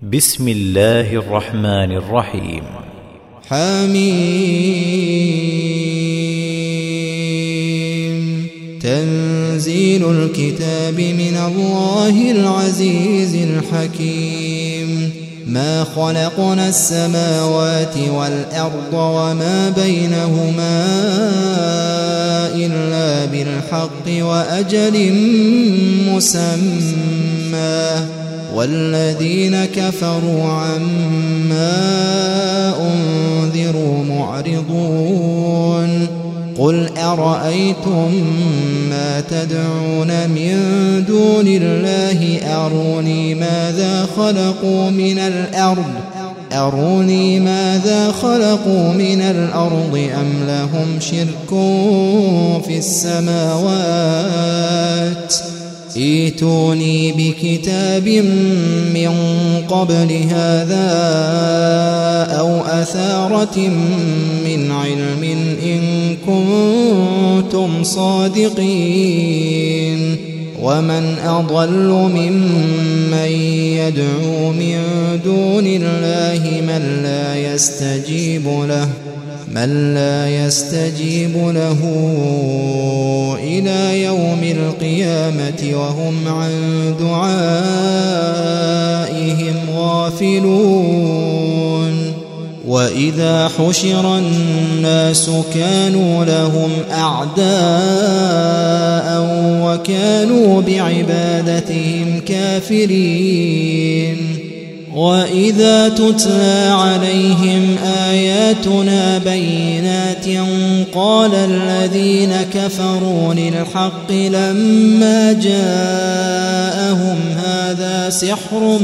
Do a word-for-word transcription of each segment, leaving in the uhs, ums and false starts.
بسم الله الرحمن الرحيم. حميم. تنزيل الكتاب من الله العزيز الحكيم. ما خلقنا السماوات والأرض وما بينهما إلا بالحق وأجل مسمى، والذين كفروا عما أنذروا معرضون. قل أرأيتم ما تدعون من دون الله أروني ماذا خلقوا من الأرض أروني ماذا خلقوا من الأرض أم لهم شرك في السماوات. ائتوني بكتاب من قبل هذا أو أثارة من علم إن كنتم صادقين. ومن أضل ممن يدعو من دون الله من لا يستجيب له من لا يستجيب له إلى يوم القيامة وهم عن دعائهم غافلون. وإذا حشر الناس كانوا لهم أعداء وكانوا بعبادتهم كافرين. وإذا تتلى عليهم آياتنا بينات قال الذين كفروا للحق لما جاءهم هذا سحر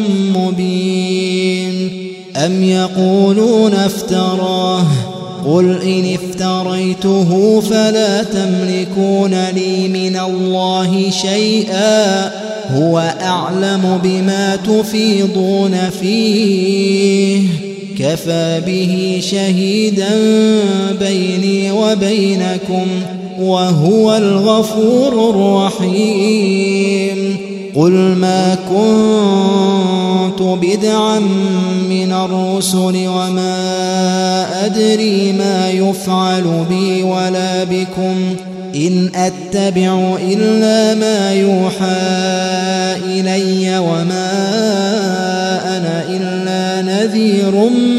مبين. أم يقولون افتراه قل إن افتريته فلا تملكون لي من الله شيئا هو أعلم بما تفيضون فيه كفى به شهيدا بيني وبينكم وهو الغفور الرحيم. قل ما كنت بدعا من الرسل وما أدري ما يفعل بي ولا بكم إن أتبع إلا ما يوحى إلي وما أنا إلا نذير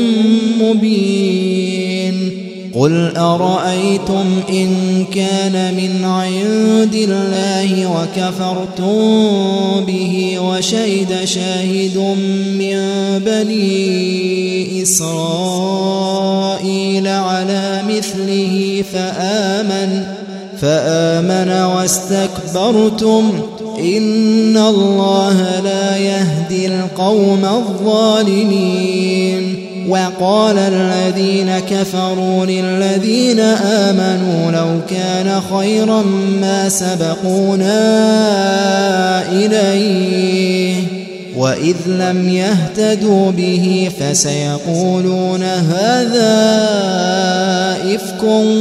مبين. قل أرأيتم إن كان من عند الله وكفرتم به وشهد شاهد من بني إسرائيل على مثله فآمن فآمن واستكبرتم إن الله لا يهدي القوم الظالمين. وقال الذين كفروا للذين آمنوا لو كان خيرا ما سبقونا إليه وإذ لم يهتدوا به فسيقولون هذا إفك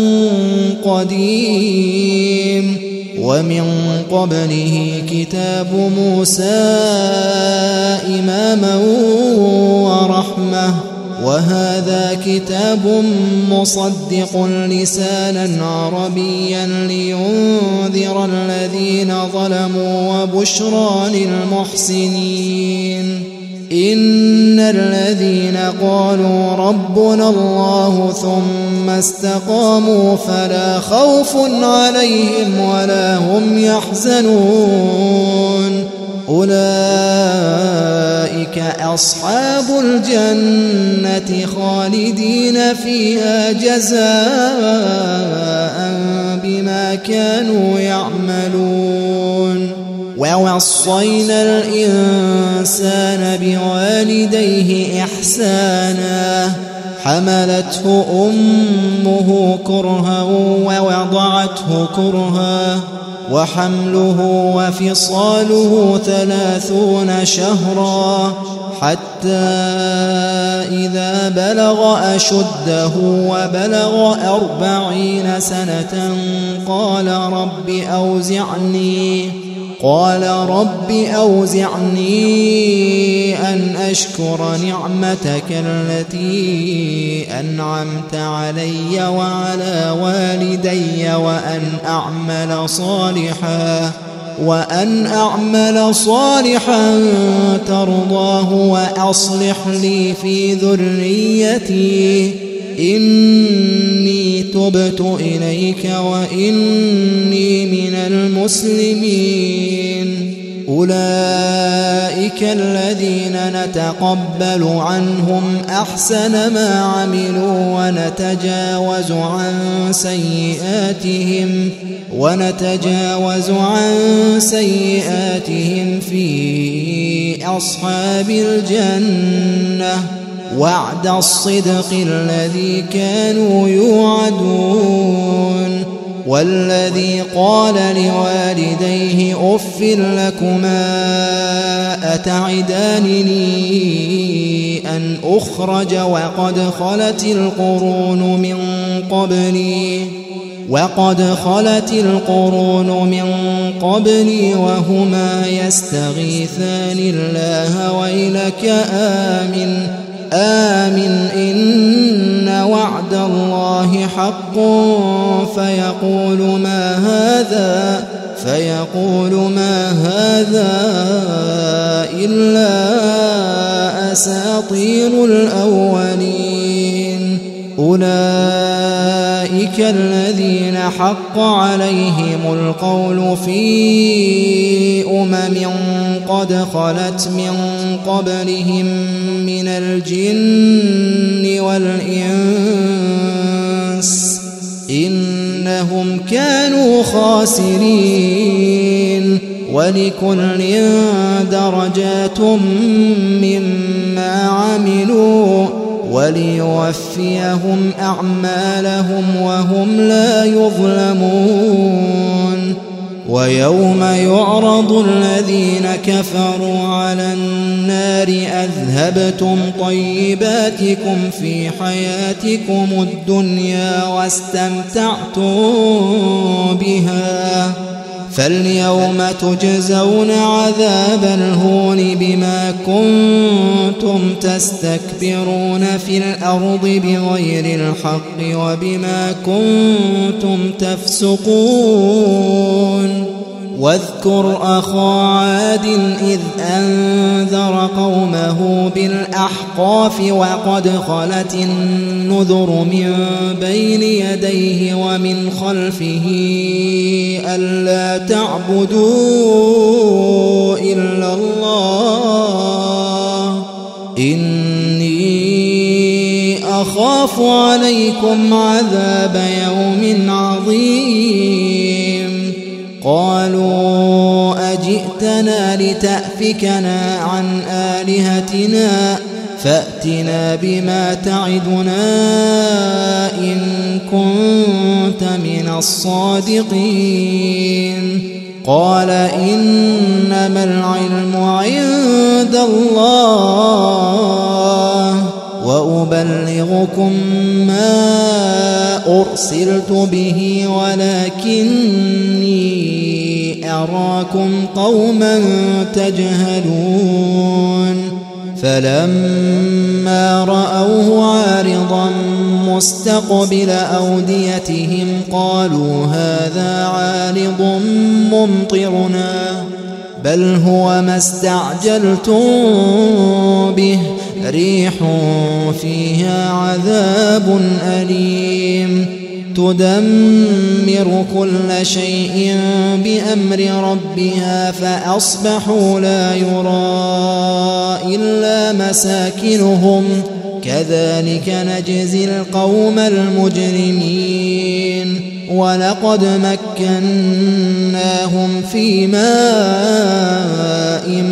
قديم. ومن قبله كتاب موسى إماما ورحمة وهذا كتاب مصدق لسانا عربيا لينذر الذين ظلموا وبشرى للمحسنين. إن الذين قالوا ربنا الله ثم استقاموا فلا خوف عليهم ولا هم يحزنون أولئك أصحاب الجنة خالدين فيها جزاء بما كانوا يعملون. ووصينا الإنسان بوالديه إحسانا حملته أمه كرها ووضعته كرها وحمله وفصاله ثلاثون شهرا حتى إذا بلغ أشده وبلغ أربعين سنة قال رب أوزعني قال رب أوزعني أن أشكر نعمتك التي أنعمت علي وعلى والدي وأن أعمل صالحا وأن أعمل صالحا ترضاه وأصلح لي في ذريتي إني تبت إليك وإني من المسلمين. أولئك الذين نتقبل عنهم أحسن ما عملوا ونتجاوز عن سيئاتهم ونتجاوز عن سيئاتهم في أصحاب الجنة وعد الصدق الذي كانوا يوعدون. والذي قال لوالديه أف لكما أتعدانني أن أخرج وقد خلت القرون من قبلي وقد خلت القرون من قبلي وهما يستغيثان الله ويلك آمن آمن إن وعد الله حق فيقول ما هذا فيقول ما هذا إلا أساطير الأولين. أولئك الذين حق عليهم القول في أمم قد خلت من قبلهم من الجن والإنس إنهم كانوا خاسرين. ولكل درجات مما عملوا وليوفيهم أعمالهم وهم لا يظلمون. ويوم يعرض الذين كفروا على النار أذهبتم طيباتكم في حياتكم الدنيا واستمتعتم بها فاليوم تجزون عذاب الهون بما كنتم تستكبرون في الأرض بغير الحق وبما كنتم تفسقون. واذكر أخا عاد إذ أنذر قومه بالأحقاف وقد خلت النذر من بين يديه ومن خلفه ألا تعبدوا إلا الله إني أخاف عليكم عذاب يوم عظيم. قالوا أجئتنا لتأفكنا عن آلهتنا فأتنا بما تعدنا إن كنت من الصادقين. قال إنما العلم عند الله وأبلغكم ما أرسلت به ولكني أراكم قوما تجهلون. فلما رأوه عارضا مستقبل أوديتهم قالوا هذا عارض ممطرنا بل هو ما استعجلتم به ريح فيها عذاب أليم تدمر كل شيء بأمر ربها فأصبحوا لا يرى إلا مساكنهم كذلك نجزي القوم المجرمين. ولقد مكناهم في ماء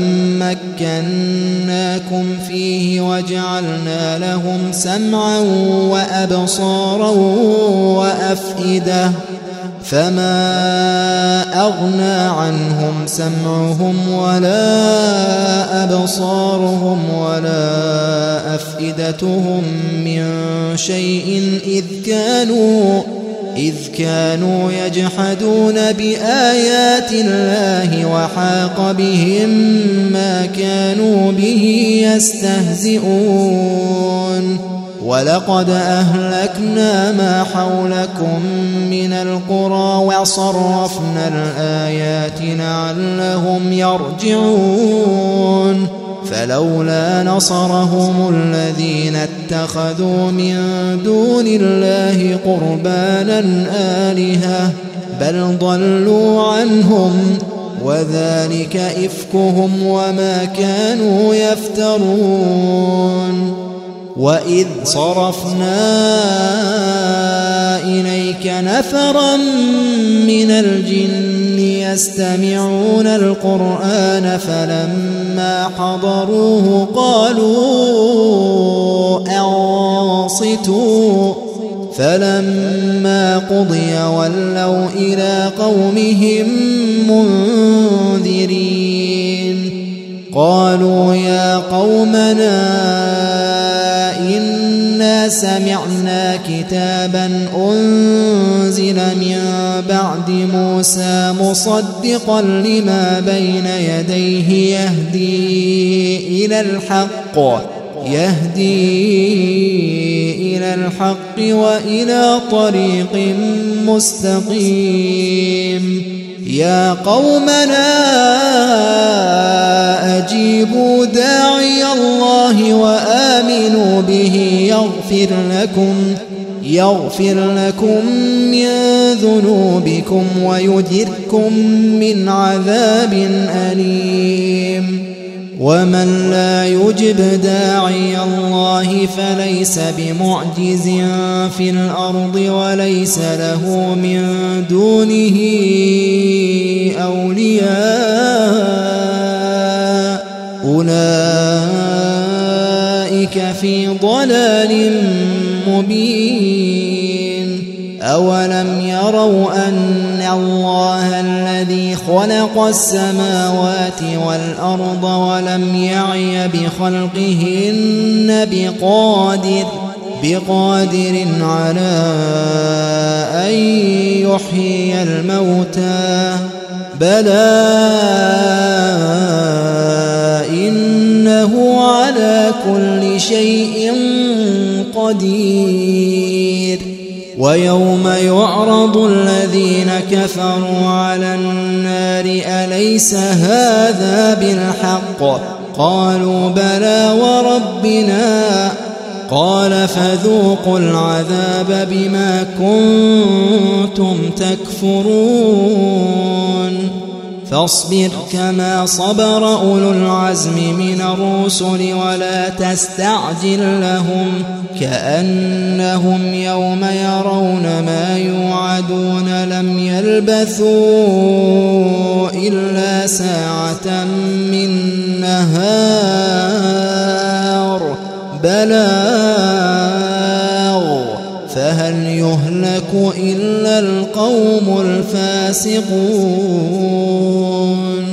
مكناكم فيه وجعلنا لهم سمعا وأبصارا وأفئدة فما أغنى عنهم سمعهم ولا أبصارهم ولا أفئدتهم من شيء إذ كانوا إذ كانوا يجحدون بآيات الله وحاق بهم ما كانوا به يستهزئون ولقد أهلكنا ما حولكم من القرى وصرفنا الآيات لعلهم يرجعون فلولا نصرهم الذين اتخذوا من دون الله قربانا آلهة بل ضلوا عنهم وذلك إفكهم وما كانوا يفترون وإذ صرفنا إليك نفرا من الجن يستمعون القرآن فلما حضروه قالوا أنصتوا فلما قضي ولوا إلى قومهم منذرين قالوا يا قومنا إنا سمعنا كتابا أنزل من بعد موسى مصدقا لما بين يديه يهدي إلى الحق يهدي إلى الحق وإلى طريق مستقيم يا قومنا أجيبوا داعي الله وآمنوا به يغفر لكم يغفر لكم من ذنوبكم ويجركم من عذاب أليم ومن لا يجب داعي الله فليس بمعجز في الأرض وليس له من دونه أولياء أولئك في ضلال مبين أولم يروا أن الله الذي خلق السماوات والأرض ولم يعي بخلقهن بقادر بقادر على أن يحيي الموتى بلى إنه على كل شيء قدير ويوم يعرض الذين كفروا على النار أليس هذا بالحق قالوا بلى وربنا قال فذوقوا العذاب بما كنتم تكفرون فاصبر كما صبر أولو العزم من الرسل ولا تستعجل لهم كأنهم يوم يرون ما يوعدون لم يلبثوا إلا ساعة من نهار بلاغ فهل يهلك إلا القوم الفاسقون